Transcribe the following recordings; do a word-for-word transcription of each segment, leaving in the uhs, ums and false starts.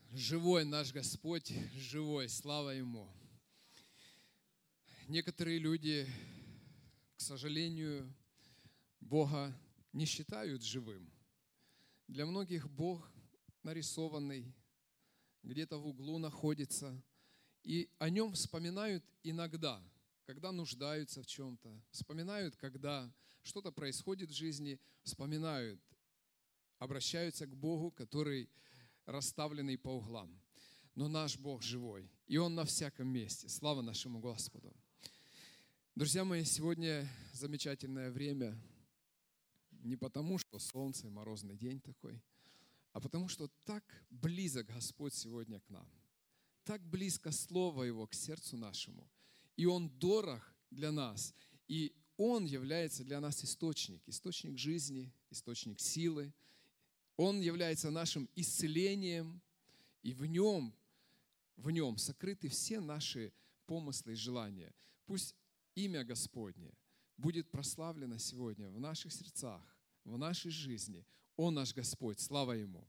Живой наш Господь, живой, слава Ему. Некоторые люди, к сожалению, Бога не считают живым. Для многих Бог нарисованный, где-то в углу находится, и о Нем вспоминают иногда, когда нуждаются в чем-то, вспоминают, когда что-то происходит в жизни, вспоминают, обращаются к Богу, который расставленный по углам. Но наш Бог живой, и Он на всяком месте. Слава нашему Господу. Друзья мои, сегодня замечательное время не потому, что солнце и морозный день такой, а потому, что так близок Господь сегодня к нам. Так близко Слово Его к сердцу нашему. И Он дорог для нас. И Он является для нас источник. Источник жизни, источник силы. Он является нашим исцелением, и в нем, в нем сокрыты все наши помыслы и желания. Пусть имя Господне будет прославлено сегодня в наших сердцах, в нашей жизни. Он наш Господь, слава Ему.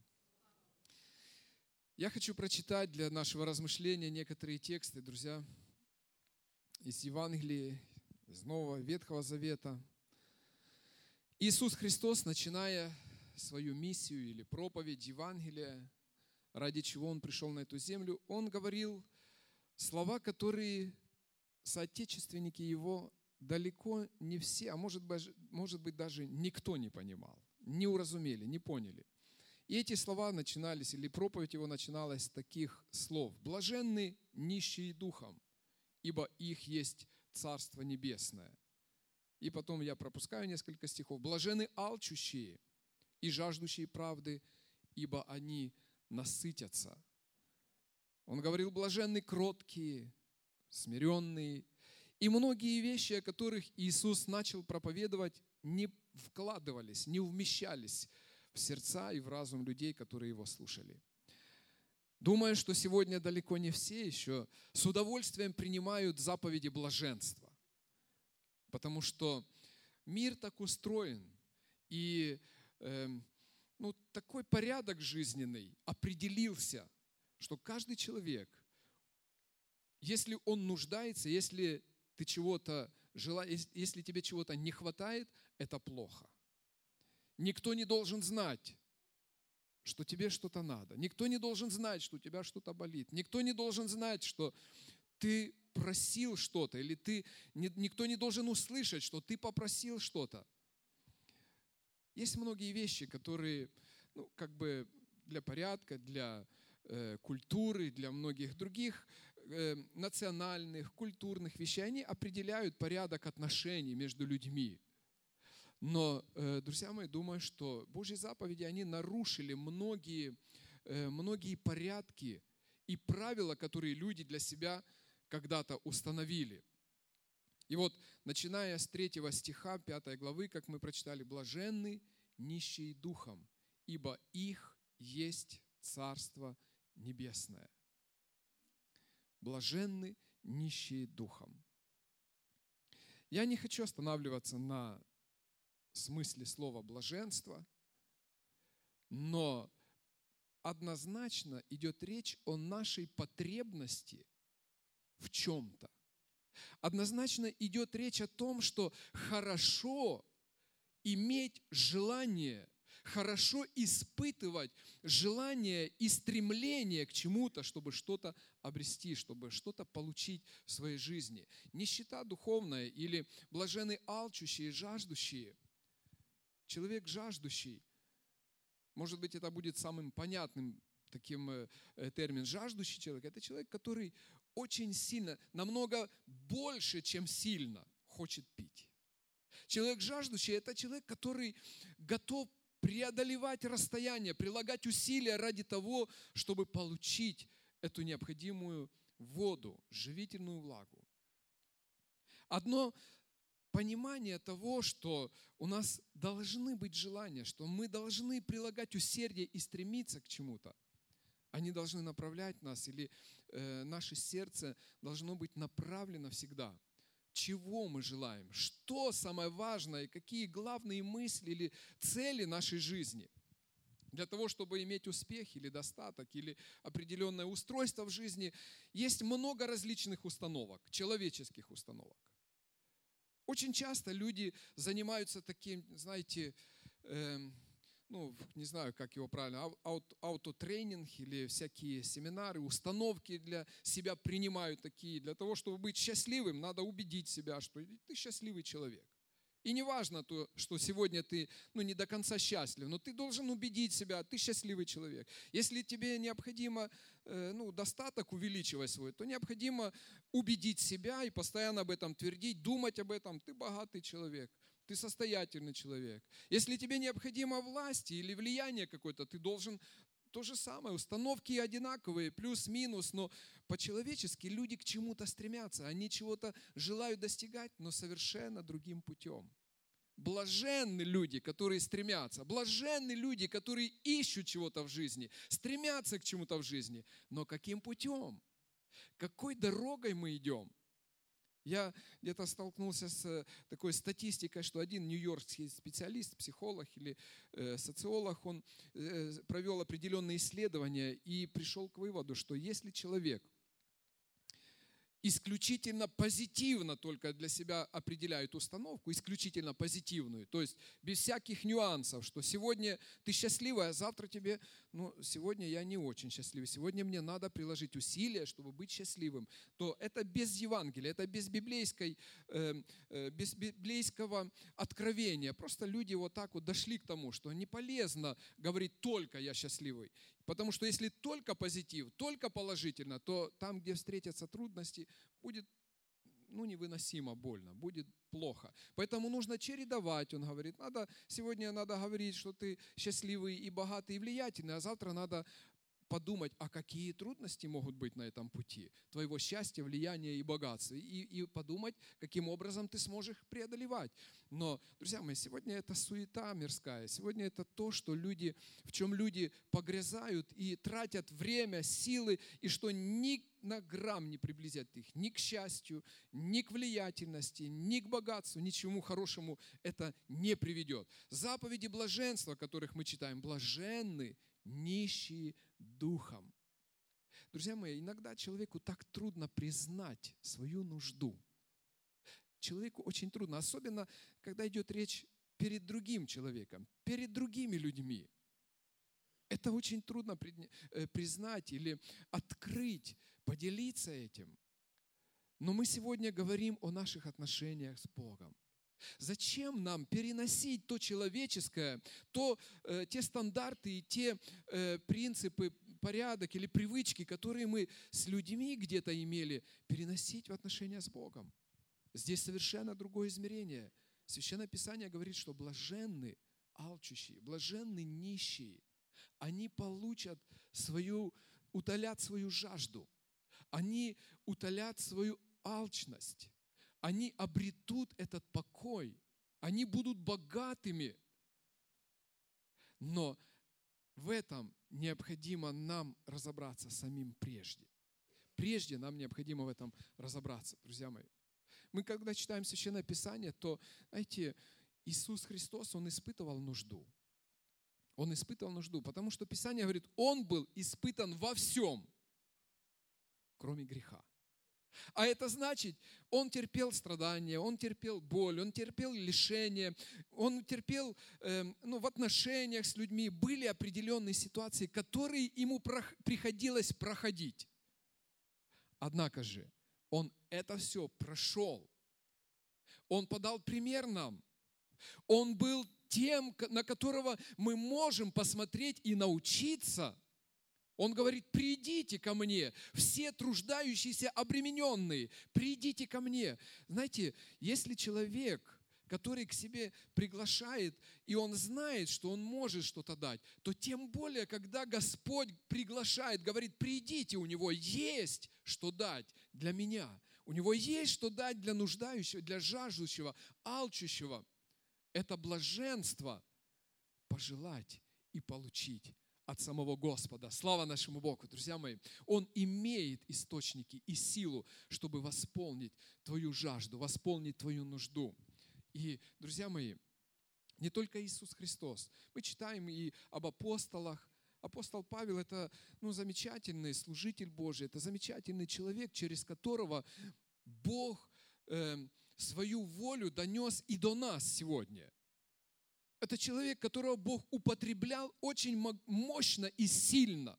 Я хочу прочитать для нашего размышления некоторые тексты, друзья, из Евангелия, из Нового Ветхого Завета. Иисус Христос, начиная свою миссию или проповедь Евангелия, ради чего Он пришел на эту землю, Он говорил слова, которые соотечественники Его далеко не все, а может быть, может быть даже никто не понимал, не уразумели, не поняли. И эти слова начинались, или проповедь Его начиналась с таких слов. «Блаженны нищие духом, ибо их есть Царство Небесное». И потом я пропускаю несколько стихов. «Блаженны алчущие и жаждущие правды, ибо они насытятся». Он говорил, блаженны кроткие, смиренные. И многие вещи, о которых Иисус начал проповедовать, не вкладывались, не вмещались в сердца и в разум людей, которые Его слушали. Думаю, что сегодня далеко не все еще с удовольствием принимают заповеди блаженства. Потому что мир так устроен, и ну, такой порядок жизненный определился, что каждый человек, если он нуждается, если ты чего-то желаешь, если тебе чего-то не хватает, это плохо. Никто не должен знать, что тебе что-то надо. Никто не должен знать, что у тебя что-то болит. Никто не должен знать, что ты просил что-то, или ты, никто не должен услышать, что ты попросил что-то. Есть многие вещи, которые, ну, как бы для порядка, для э, культуры, для многих других э, национальных, культурных вещей, они определяют порядок отношений между людьми. Но, э, друзья мои, думаю, что Божьи заповеди, они нарушили многие, э, многие порядки и правила, которые люди для себя когда-то установили. И вот, начиная с третьего стиха пятой главы, как мы прочитали, «Блаженны нищие духом, ибо их есть Царство Небесное». Блаженны нищие духом. Я не хочу останавливаться на смысле слова «блаженство», но однозначно идет речь о нашей потребности в чем-то. Однозначно идет речь о том, что хорошо иметь желание, хорошо испытывать желание и стремление к чему-то, чтобы что-то обрести, чтобы что-то получить в своей жизни. Нищета духовная или блаженны алчущие, жаждущие. Человек жаждущий, может быть, это будет самым понятным таким э, термин, жаждущий человек, это человек, который очень сильно, намного больше, чем сильно хочет пить. Человек жаждущий – это человек, который готов преодолевать расстояние, прилагать усилия ради того, чтобы получить эту необходимую воду, живительную влагу. Одно понимание того, что у нас должны быть желания, что мы должны прилагать усердие и стремиться к чему-то. Они должны направлять нас, или э, наше сердце должно быть направлено всегда. Чего мы желаем? Что самое важное? Какие главные мысли или цели нашей жизни? Для того, чтобы иметь успех или достаток, или определенное устройство в жизни, есть много различных установок, человеческих установок. Очень часто люди занимаются таким, знаете, э, ну, не знаю, как его правильно, аут, аутотренинг или всякие семинары, установки для себя принимают такие. Для того, чтобы быть счастливым, надо убедить себя, что ты счастливый человек. И не важно то, что сегодня ты ну, не до конца счастлив, но ты должен убедить себя, ты счастливый человек. Если тебе необходимо э, ну, достаток увеличивать свой, то необходимо убедить себя и постоянно об этом твердить, думать об этом. Ты богатый человек, ты состоятельный человек. Если тебе необходимо власти или влияние какое-то, ты должен то же самое. Установки одинаковые, плюс-минус, но по-человечески люди к чему-то стремятся. Они чего-то желают достигать, но совершенно другим путем. Блаженны люди, которые стремятся. Блаженны люди, которые ищут чего-то в жизни, стремятся к чему-то в жизни. Но каким путем? Какой дорогой мы идем? Я где-то столкнулся с такой статистикой, что один нью-йоркский специалист, психолог или э, социолог, он э, провел определенные исследования и пришел к выводу, что если человек исключительно позитивно только для себя определяет установку, исключительно позитивную, то есть без всяких нюансов, что сегодня ты счастливая, а завтра тебе, ну, сегодня я не очень счастливый, сегодня мне надо приложить усилия, чтобы быть счастливым, то это без Евангелия, это без библейской, э, без библейского откровения. Просто люди вот так вот дошли к тому, что не полезно говорить только я счастливый. Потому что если только позитив, только положительно, то там, где встретятся трудности, будет ну, невыносимо больно, будет плохо. Поэтому нужно чередовать, он говорит. Надо, сегодня надо говорить, что ты счастливый и богатый и влиятельный, а завтра надо подумать, а какие трудности могут быть на этом пути твоего счастья, влияния и богатства. И, и подумать, каким образом ты сможешь их преодолевать. Но, друзья мои, сегодня это суета мирская. Сегодня это то, что люди, в чем люди погрязают и тратят время, силы, и что ни на грамм не приблизят их ни к счастью, ни к влиятельности, ни к богатству, ничему хорошему это не приведет. Заповеди блаженства, которых мы читаем, блаженны нищие духом. Друзья мои, иногда человеку так трудно признать свою нужду. Человеку очень трудно, особенно когда идет речь перед другим человеком, перед другими людьми. Это очень трудно признать или открыть, поделиться этим. Но мы сегодня говорим о наших отношениях с Богом. Зачем нам переносить то человеческое, то, э, те стандарты и те э, принципы, порядок или привычки, которые мы с людьми где-то имели, переносить в отношения с Богом? Здесь совершенно другое измерение. Священное Писание говорит, что блаженны алчущие, блаженны нищие. Они получат свою, утолят свою жажду. Они утолят свою алчность. Они обретут этот покой. Они будут богатыми. Но в этом необходимо нам разобраться самим прежде. Прежде нам необходимо в этом разобраться, друзья мои. Мы, когда читаем Священное Писание, то, знаете, Иисус Христос, Он испытывал нужду. Он испытывал нужду, потому что Писание говорит, Он был испытан во всем, кроме греха. А это значит, Он терпел страдания, Он терпел боль, Он терпел лишения, Он терпел, э, ну, в отношениях с людьми. Были определенные ситуации, которые Ему прох- приходилось проходить. Однако же, Он это все прошел. Он подал пример нам. Он был тем, на которого мы можем посмотреть и научиться. Он говорит, придите ко мне, все труждающиеся, обремененные, придите ко мне. Знаете, если человек, который к себе приглашает, и он знает, что он может что-то дать, то тем более, когда Господь приглашает, говорит, придите, у него есть что дать для меня. У него есть что дать для нуждающего, для жаждущего, алчущего. Это блаженство пожелать и получить от самого Господа. Слава нашему Богу, друзья мои. Он имеет источники и силу, чтобы восполнить твою жажду, восполнить твою нужду. И, друзья мои, Не только Иисус Христос. Мы читаем и об апостолах. Апостол Павел – это ну, замечательный служитель Божий, это замечательный человек, через которого Бог э, свою волю донес и до нас сегодня. Это человек, которого Бог употреблял очень мощно и сильно.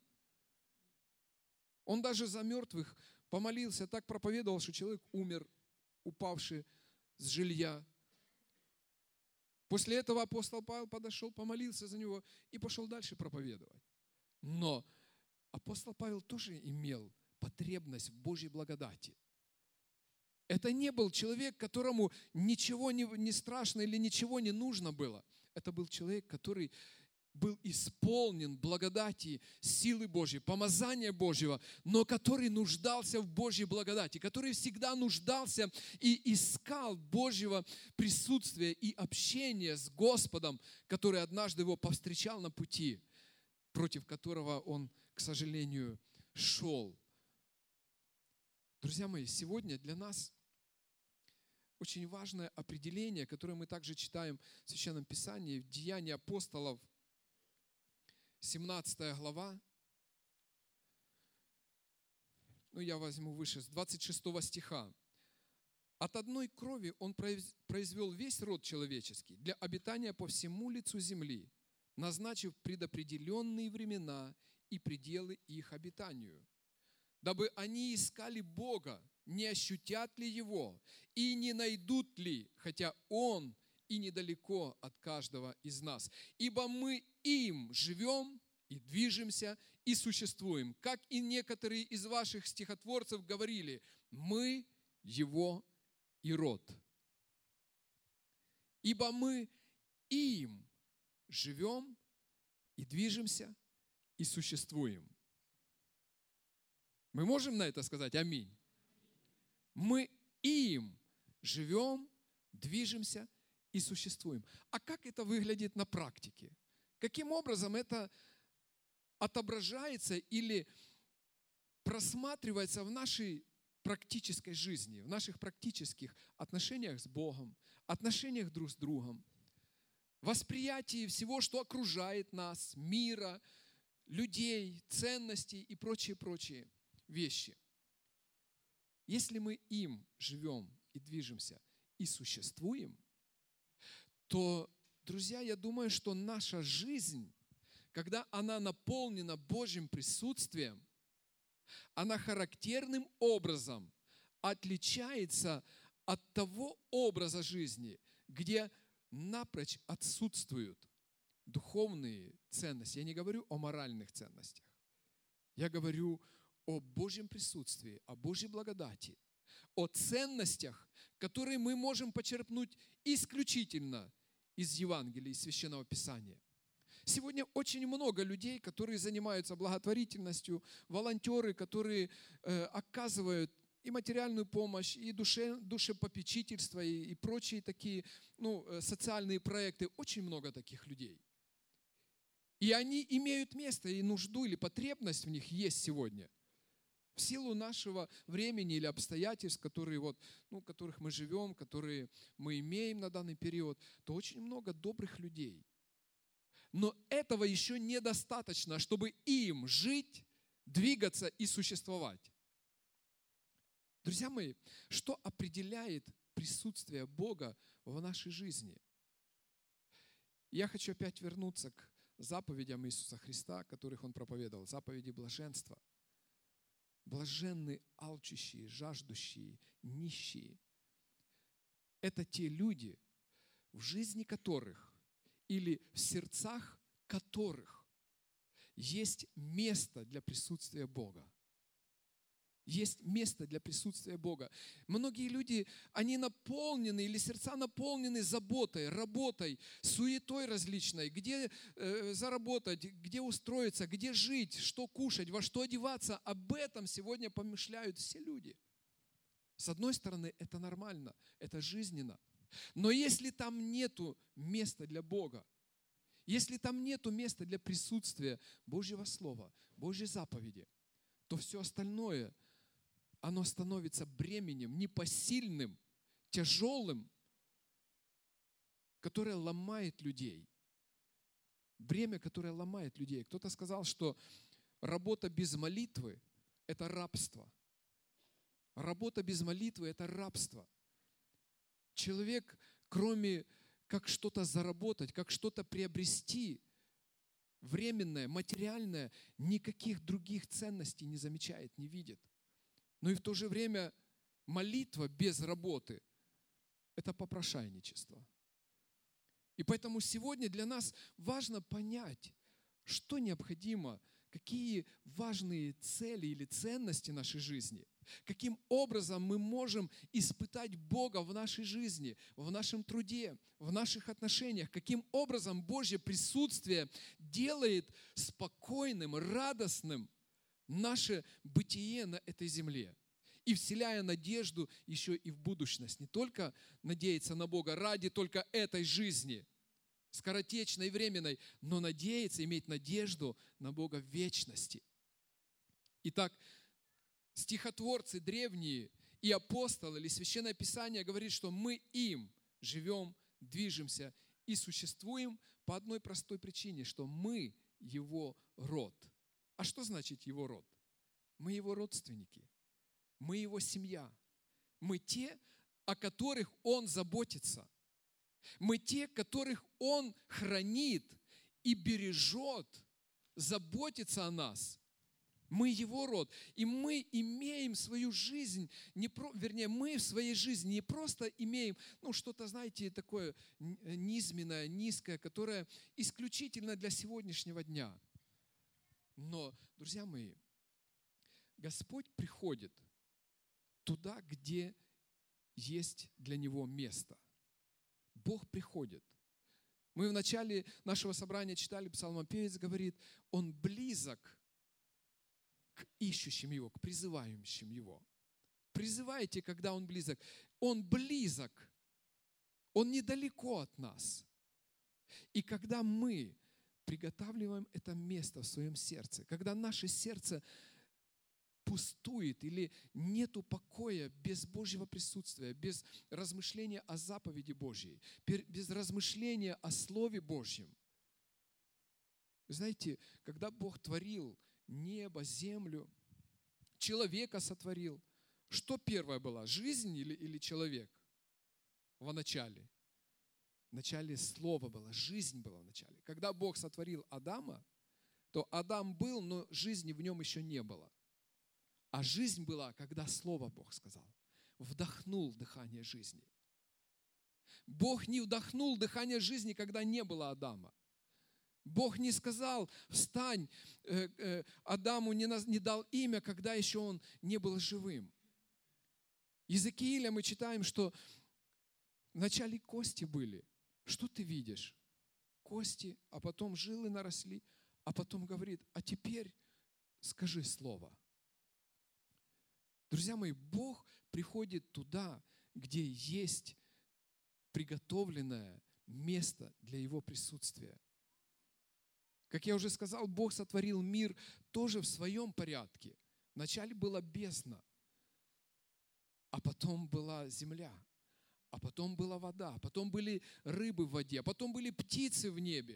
Он даже за мертвых помолился, так проповедовал, что человек умер, упавший с жилья. После этого апостол Павел подошел, помолился за него и пошел дальше проповедовать. Но апостол Павел тоже имел потребность в Божьей благодати. Это не был человек, которому ничего не, не страшно или ничего не нужно было. Это был человек, который был исполнен благодати, силы Божьей, помазания Божьего, но который нуждался в Божьей благодати, который всегда нуждался и искал Божьего присутствия и общения с Господом, который однажды его повстречал на пути, против которого он, к сожалению, шел. Друзья мои, сегодня для нас очень важное определение, которое мы также читаем в Священном Писании, в Деянии апостолов, семнадцатая глава. Ну, я возьму выше, с двадцать шестого стиха. «От одной крови Он произвел весь род человеческий для обитания по всему лицу земли, назначив предопределенные времена и пределы их обитанию, дабы они искали Бога, не ощутят ли Его, и не найдут ли, хотя Он и недалеко от каждого из нас. Ибо мы им живем и движемся и существуем. Как и некоторые из ваших стихотворцев говорили, мы Его и род. Ибо мы им живем и движемся и существуем». Мы можем на это сказать аминь? Мы им живем, движемся и существуем. А как это выглядит на практике? Каким образом это отображается или просматривается в нашей практической жизни, в наших практических отношениях с Богом, отношениях друг с другом, восприятии всего, что окружает нас, мира, людей, ценностей и прочие-прочие вещи. Если мы им живем и движемся и существуем, то, друзья, я думаю, что наша жизнь, когда она наполнена Божьим присутствием, она характерным образом отличается от того образа жизни, где напрочь отсутствуют духовные ценности. Я не говорю о моральных ценностях. Я говорю о Божьем присутствии, о Божьей благодати, о ценностях, которые мы можем почерпнуть исключительно из Евангелия, из Священного Писания. Сегодня очень много людей, которые занимаются благотворительностью, волонтеры, которые э, оказывают и материальную помощь, и душе, душепопечительство, и, и прочие такие ну, социальные проекты. Очень много таких людей. И они имеют место, и нужду или потребность в них есть сегодня. В силу нашего времени или обстоятельств, которые вот, ну, в которых мы живем, которые мы имеем на данный период, то очень много добрых людей. Но этого еще недостаточно, чтобы им жить, двигаться и существовать. Друзья мои, что определяет присутствие Бога в нашей жизни? Я хочу опять вернуться к заповедям Иисуса Христа, о которых Он проповедовал, заповеди блаженства. Блаженны алчущие, жаждущие, нищие. Это те люди, в жизни которых или в сердцах которых есть место для присутствия Бога. Есть место для присутствия Бога. Многие люди, они наполнены, или сердца наполнены заботой, работой, суетой различной, где э, заработать, где устроиться, где жить, что кушать, во что одеваться. Об этом сегодня помышляют все люди. С одной стороны, это нормально, это жизненно. Но если там нету места для Бога, если там нету места для присутствия Божьего Слова, Божьей заповеди, то все остальное, оно становится бременем, непосильным, тяжелым. которое ломает людей. Бремя, которое ломает людей. Кто-то сказал, что работа без молитвы – это рабство. Работа без молитвы – это рабство. Человек, кроме как что-то заработать, как что-то приобрести, временное, материальное, никаких других ценностей не замечает, не видит. Но и в то же время молитва без работы – это попрошайничество. И поэтому сегодня для нас важно понять, что необходимо, какие важные цели или ценности нашей жизни, каким образом мы можем испытать Бога в нашей жизни, в нашем труде, в наших отношениях, каким образом Божье присутствие делает спокойным, радостным наше бытие на этой земле. И вселяя надежду еще и в будущность. Не только надеяться на Бога ради только этой жизни, скоротечной и временной, но надеяться, иметь надежду на Бога в вечности. Итак, стихотворцы древние и апостолы или Священное Писание говорит, что мы им живем, движемся и существуем по одной простой причине, что мы Его род. А что значит Его род? Мы Его родственники. Мы Его семья. Мы те, о которых Он заботится. Мы те, которых Он хранит и бережет, заботится о нас. Мы Его род. И мы имеем свою жизнь, не про, вернее, мы в своей жизни не просто имеем, ну, что-то, знаете, такое низменное, низкое, которое исключительно для сегодняшнего дня. Но, друзья мои, Господь приходит туда, где есть для Него место. Бог приходит. Мы в начале нашего собрания читали, псалмопевец говорит, Он близок к ищущим Его, к призывающим Его. Призывайте, когда Он близок. Он близок. Он недалеко от нас. И когда мы приготавливаем это место в своем сердце, когда наше сердце пустует или нету покоя без Божьего присутствия, без размышления о заповеди Божьей, без размышления о Слове Божьем. Вы знаете, когда Бог творил небо, землю, человека сотворил, что первое было, жизнь или, или человек в начале? В начале Слово было, жизнь была в начале. Когда Бог сотворил Адама, то Адам был, но жизни в нем еще не было. А жизнь была, когда Слово Бог сказал. Вдохнул дыхание жизни. Бог не вдохнул дыхание жизни, когда не было Адама. Бог не сказал, встань, Адаму не дал имя, когда еще он не был живым. Иезекииля мы читаем, что вначале кости были. Что ты видишь? Кости, а потом жилы наросли, а потом говорит, а теперь скажи слово. Друзья мои, Бог приходит туда, где есть приготовленное место для Его присутствия. Как я уже сказал, Бог сотворил мир тоже в своем порядке. Вначале была бездна, а потом была земля, а потом была вода, а потом были рыбы в воде, а потом были птицы в небе.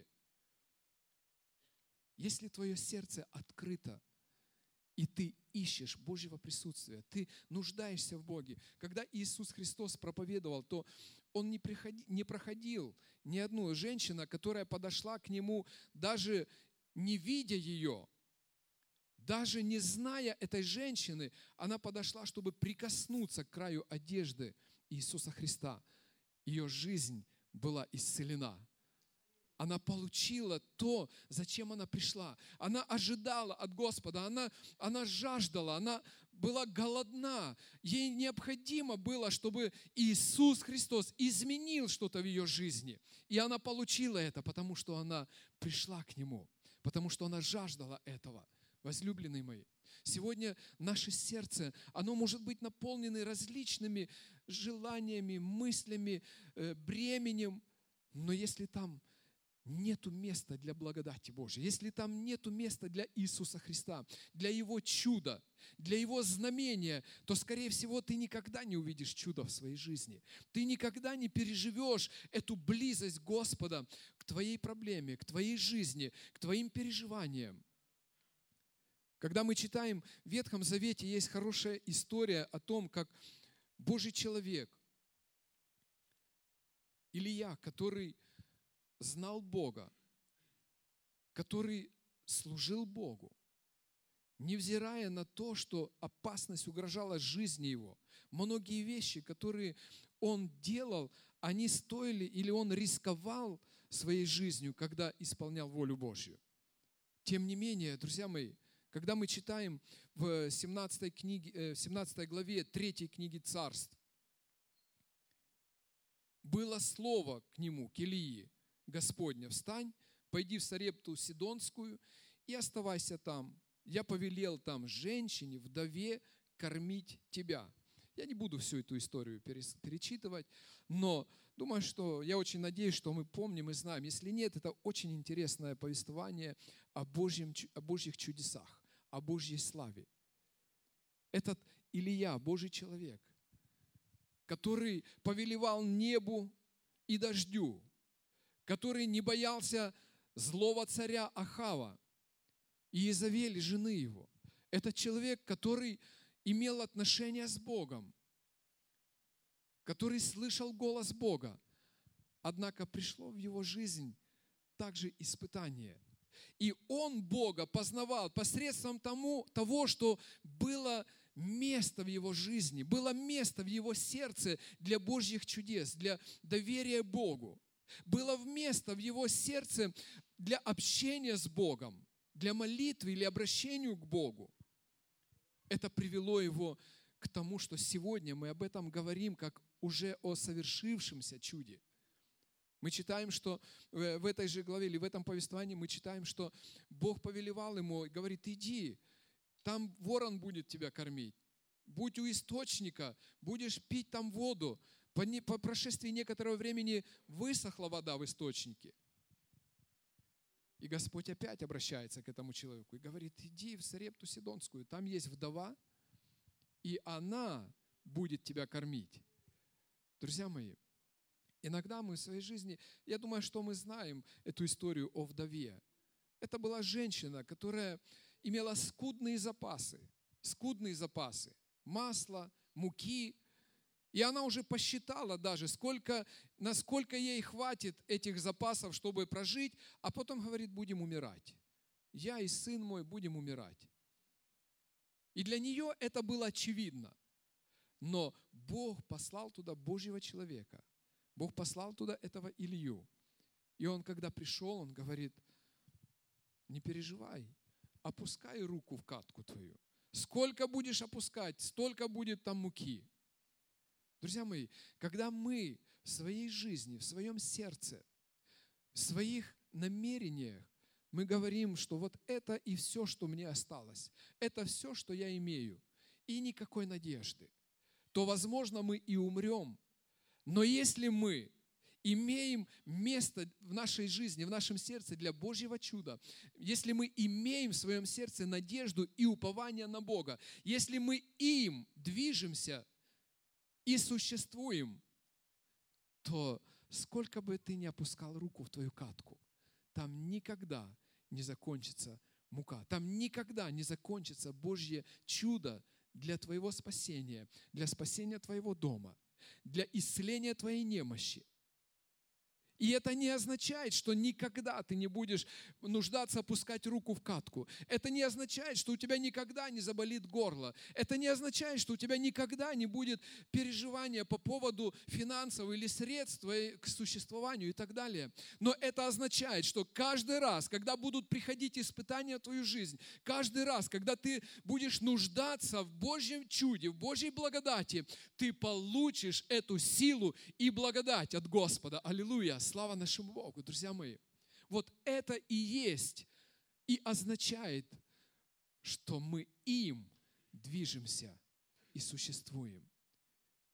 Если твое сердце открыто, и ты ищешь Божьего присутствия, ты нуждаешься в Боге. Когда Иисус Христос проповедовал, то Он не, приходи, не проходил ни одну женщину, которая подошла к Нему, даже не видя ее, даже не зная этой женщины, она подошла, чтобы прикоснуться к краю одежды Иисуса Христа. Ее жизнь была исцелена. Она получила то, зачем она пришла. Она ожидала от Господа, она, она жаждала, она была голодна. Ей необходимо было, чтобы Иисус Христос изменил что-то в ее жизни. И она получила это, потому что она пришла к Нему, потому что она жаждала этого. Возлюбленные мои, сегодня наше сердце, оно может быть наполнено различными желаниями, мыслями, бременем, но если там нету места для благодати Божьей, если там нету места для Иисуса Христа, для Его чуда, для Его знамения, то, скорее всего, ты никогда не увидишь чуда в своей жизни. Ты никогда не переживешь эту близость Господа к твоей проблеме, к твоей жизни, к твоим переживаниям. Когда мы читаем в Ветхом Завете, есть хорошая история о том, как Божий человек, Илия, который знал Бога, который служил Богу, невзирая на то, что опасность угрожала жизни его. Многие вещи, которые он делал, они стоили или он рисковал своей жизнью, когда исполнял волю Божью. Тем не менее, друзья мои, когда мы читаем в семнадцатой, книге, в семнадцатой главе третьей книги Царств, было слово к нему, к Илии, Господня: встань, пойди в Сарепту Сидонскую и оставайся там. Я повелел там женщине, вдове, кормить тебя. Я не буду всю эту историю перечитывать, но думаю, что я очень надеюсь, что мы помним и знаем. Если нет, это очень интересное повествование о, Божьем, о Божьих чудесах, о Божьей славе. Этот Илия, Божий человек, который повелевал небу и дождю, который не боялся злого царя Ахава и Иезавели, жены его. Это человек, который имел отношения с Богом, который слышал голос Бога. Однако пришло в его жизнь также испытание. И он Бога познавал посредством тому, того, что было место в его жизни, было место в его сердце для Божьих чудес, для доверия Богу. Было место в его сердце для общения с Богом, для молитвы или обращения к Богу. Это привело его к тому, что сегодня мы об этом говорим, как уже о совершившемся чуде. Мы читаем, что в этой же главе или в этом повествовании мы читаем, что Бог повелевал ему и говорит: иди, там ворон будет тебя кормить, будь у источника, будешь пить там воду. По, не, по прошествии некоторого времени высохла вода в источнике. И Господь опять обращается к этому человеку и говорит: иди в Сарепту Сидонскую, там есть вдова, и она будет тебя кормить. Друзья мои, иногда мы в своей жизни, я думаю, что мы знаем эту историю о вдове. Это была женщина, которая имела скудные запасы, скудные запасы масла, муки. И она уже посчитала даже, сколько, насколько ей хватит этих запасов, чтобы прожить, а потом говорит: будем умирать. Я и сын мой будем умирать. И для нее это было очевидно. Но Бог послал туда Божьего человека. Бог послал туда этого Илью. И он, когда пришел, он говорит: не переживай, опускай руку в катку твою. Сколько будешь опускать, столько будет там муки. Друзья мои, когда мы в своей жизни, в своем сердце, в своих намерениях, мы говорим, что вот это и все, что мне осталось, это все, что я имею, и никакой надежды, то, возможно, мы и умрем. Но если мы имеем место в нашей жизни, в нашем сердце для Божьего чуда, если мы имеем в своем сердце надежду и упование на Бога, если мы им движемся и существуем, то сколько бы ты ни опускал руку в твою катку, там никогда не закончится мука, там никогда не закончится Божье чудо для твоего спасения, для спасения твоего дома, для исцеления твоей немощи. И это не означает, что никогда ты не будешь нуждаться опускать руку в катку. Это не означает, что у тебя никогда не заболит горло. Это не означает, что у тебя никогда не будет переживания по поводу финансов или средств к существованию и так далее. Но это означает, что каждый раз, когда будут приходить испытания в твою жизнь, каждый раз, когда ты будешь нуждаться в Божьем чуде, в Божьей благодати, ты получишь эту силу и благодать от Господа. Аллилуйя! Слава нашему Богу, друзья мои. Вот это и есть, и означает, что мы им движемся и существуем.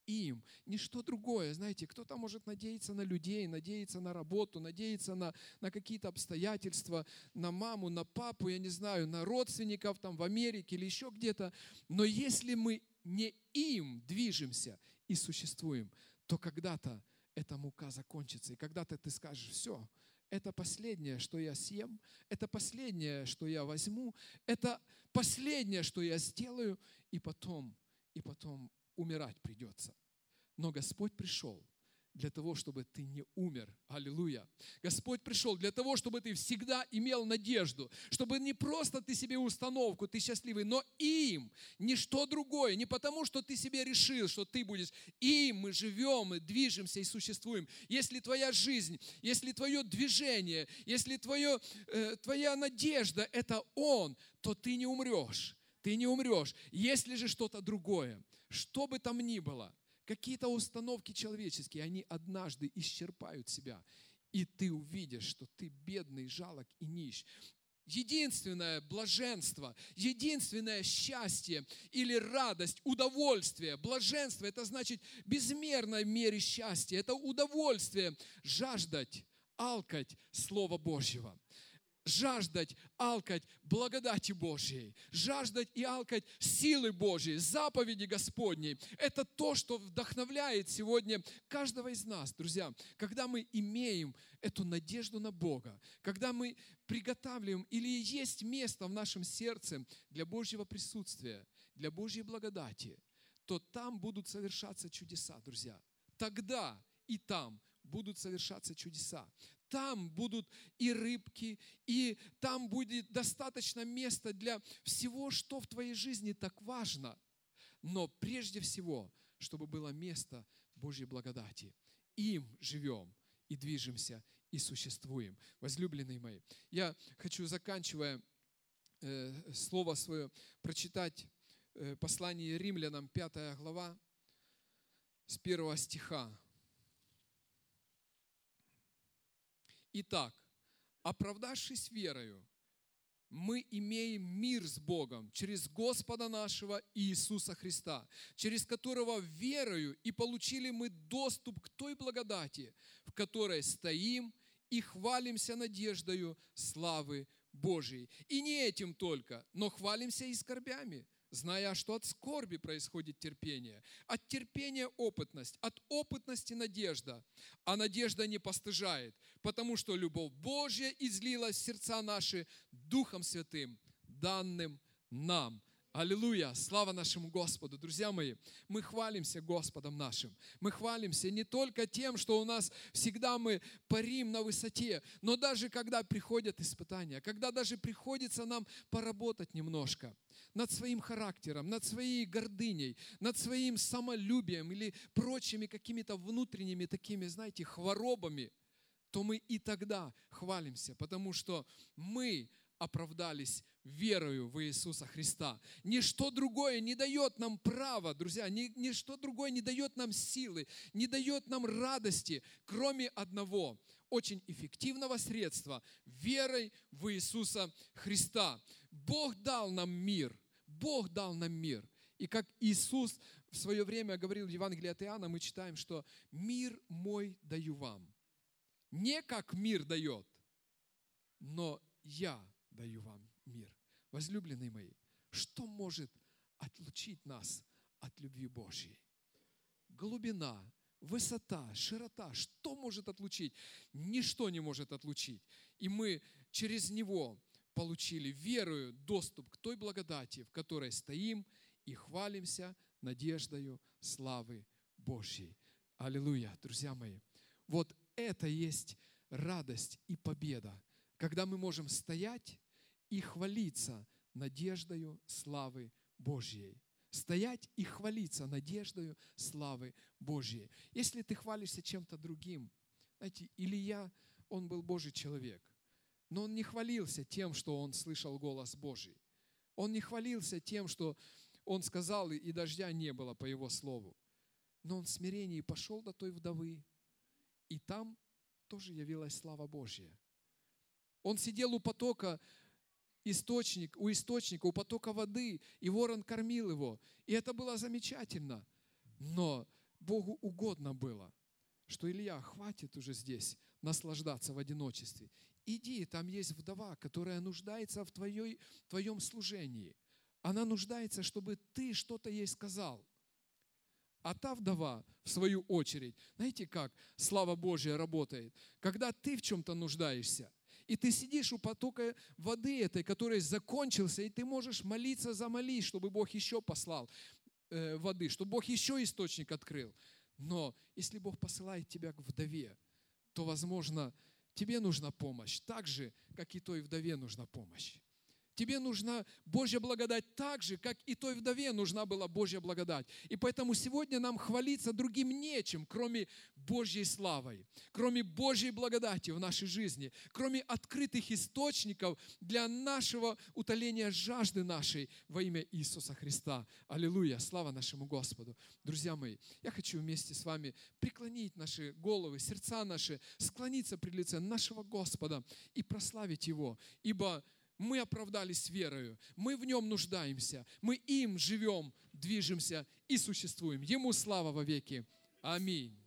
им, ничто другое. Знаете, кто-то может надеяться на людей, надеяться на работу, надеяться на, на какие-то обстоятельства, на маму, на папу, я не знаю, на родственников там в Америке или еще где-то. Но если мы не им движемся и существуем, то когда-то эта мука закончится. И когда-то ты скажешь: все, это последнее, что я съем, это последнее, что я возьму, это последнее, что я сделаю, и потом, и потом умирать придется. Но Господь пришел для того, чтобы ты не умер. Аллилуйя. Господь пришел для того, чтобы ты всегда имел надежду, чтобы не просто ты себе установку, ты счастливый, но им, ничто другое, не потому, что ты себе решил, что ты будешь. Им мы живем, мы движемся и существуем. Если твоя жизнь, если твое движение, если твое, э, твоя надежда – это Он, то ты не умрешь. Ты не умрешь. Если же что-то другое, что бы там ни было, какие-то установки человеческие, они однажды исчерпают себя. И ты увидишь, что ты бедный, жалок и нищ. Единственное блаженство, единственное счастье или радость, удовольствие, блаженство – это значит безмерной мере счастья. Это удовольствие жаждать, алкать Слова Божьего. Жаждать, алкать благодати Божьей, жаждать и алкать силы Божьей, заповеди Господней. Это то, что вдохновляет сегодня каждого из нас, друзья. Когда мы имеем эту надежду на Бога, когда мы приготавливаем или есть место в нашем сердце для Божьего присутствия, для Божьей благодати, то там будут совершаться чудеса, друзья. Тогда и там будут совершаться чудеса. Там будут и рыбки, и там будет достаточно места для всего, что в твоей жизни так важно. Но прежде всего, чтобы было место Божьей благодати. Им живем и движемся и существуем. Возлюбленные мои, я хочу, заканчивая э, слово свое, прочитать э, послание Римлянам, пятая глава, с первого стиха. Итак, оправдавшись верою, мы имеем мир с Богом через Господа нашего Иисуса Христа, через которого верою и получили мы доступ к той благодати, в которой стоим и хвалимся надеждою славы Божией. И не этим только, но хвалимся и скорбями, зная, что от скорби происходит терпение, от терпения опытность, от опытности надежда, а надежда не постыжает, потому что любовь Божья излилась в сердца наши Духом Святым, данным нам. Аллилуйя! Слава нашему Господу! Друзья мои, мы хвалимся Господом нашим. Мы хвалимся не только тем, что у нас всегда мы парим на высоте, но даже когда приходят испытания, когда даже приходится нам поработать немножко над своим характером, над своей гордыней, над своим самолюбием или прочими какими-то внутренними такими, знаете, хворобами, то мы и тогда хвалимся, потому что мы оправдались верою в Иисуса Христа. Ничто другое не дает нам права, друзья, ничто другое не дает нам силы, не дает нам радости, кроме одного очень эффективного средства – верой в Иисуса Христа. Бог дал нам мир, Бог дал нам мир. И как Иисус в свое время говорил в Евангелии от Иоанна, мы читаем, что «мир мой даю вам». Не как мир дает, но я даю вам мир. Возлюбленные мои, что может отлучить нас от любви Божьей? Глубина, высота, широта, что может отлучить? Ничто не может отлучить. И мы через Него получили верою доступ к той благодати, в которой стоим и хвалимся надеждою славы Божьей. Аллилуйя, друзья мои. Вот это есть радость и победа, когда мы можем стоять и хвалиться надеждою славы Божьей. Стоять и хвалиться надеждою славы Божьей. Если ты хвалишься чем-то другим, знаете, Илия, он был Божий человек, но он не хвалился тем, что он слышал голос Божий. Он не хвалился тем, что он сказал, и дождя не было по его слову. Но он в смирении пошел до той вдовы, и там тоже явилась слава Божья. Он сидел у потока, источник, у источника, у потока воды, и ворон кормил его. И это было замечательно. Но Богу угодно было, что Илья, хватит уже здесь наслаждаться в одиночестве. Иди, там есть вдова, которая нуждается в твоей, твоем служении. Она нуждается, чтобы ты что-то ей сказал. А та вдова, в свою очередь, знаете как слава Божья работает? Когда ты в чем-то нуждаешься, и ты сидишь у потока воды этой, который закончился, и ты можешь молиться за молись, чтобы Бог еще послал э, воды, чтобы Бог еще источник открыл. Но если Бог посылает тебя к вдове, то, возможно, тебе нужна помощь, так же, как и той вдове нужна помощь. Тебе нужна Божья благодать так же, как и той вдове нужна была Божья благодать. И поэтому сегодня нам хвалиться другим нечем, кроме Божьей славы, кроме Божьей благодати в нашей жизни, кроме открытых источников для нашего утоления жажды нашей во имя Иисуса Христа. Аллилуйя! Слава нашему Господу! Друзья мои, я хочу вместе с вами преклонить наши головы, сердца наши, склониться пред лицем нашего Господа и прославить Его, ибо мы оправдались верою, мы в Нем нуждаемся, мы им живем, движемся и существуем. Ему слава во веки. Аминь.